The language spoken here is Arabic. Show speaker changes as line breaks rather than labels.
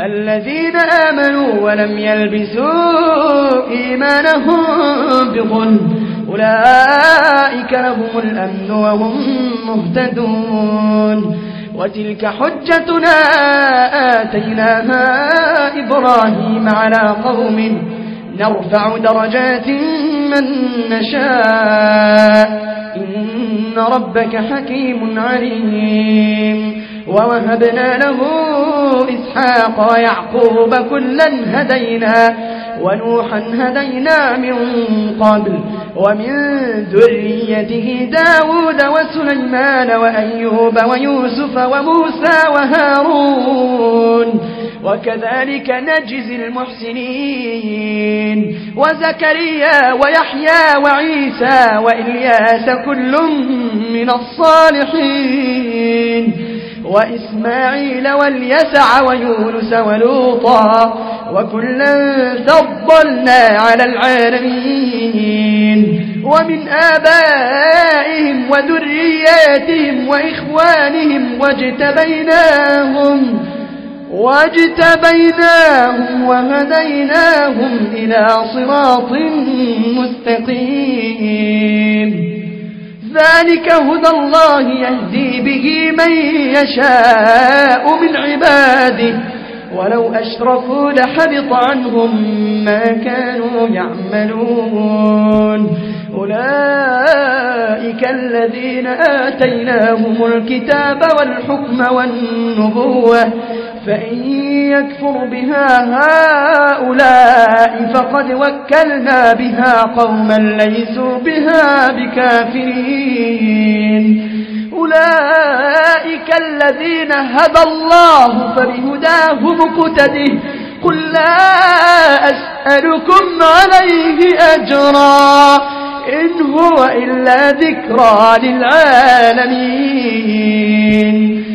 الذين آمنوا ولم يلبسوا إيمانهم بظلم أولئك لهم الأمن وهم مهتدون. وتلك حجتنا آتيناها إبراهيم على قوم نرفع درجات من نشاء إن ربك حكيم عليم. ووهبنا له إسحاق ويعقوب كلا هدينا ونوحا هدينا من قبل ومن ذريته داود وسليمان وأيوب ويوسف وموسى وهارون وكذلك نجزي المحسنين. وزكريا ويحيى وعيسى وإلياس كل من الصالحين وإسماعيل واليسع ويونس ولوطا وكلا فضلنا على العالمين. ومن آبائهم وذرياتهم وإخوانهم واجتبيناهم وهديناهم إلى صراط مستقيم. ذلك هدى الله يهدي به من يشاء من عباده ولو أشركوا لحبط عنهم ما كانوا يعملون. أولئك الذين آتيناهم الكتاب والحكم والنبوة فإن يكفر بها هؤلاء فقد وكلنا بها قوما ليسوا بها بكافرين. أولئك الذين هدى الله فبهداه مقتده قل لا أسألكم عليه أجرا إن هو إلا ذكرى للعالمين.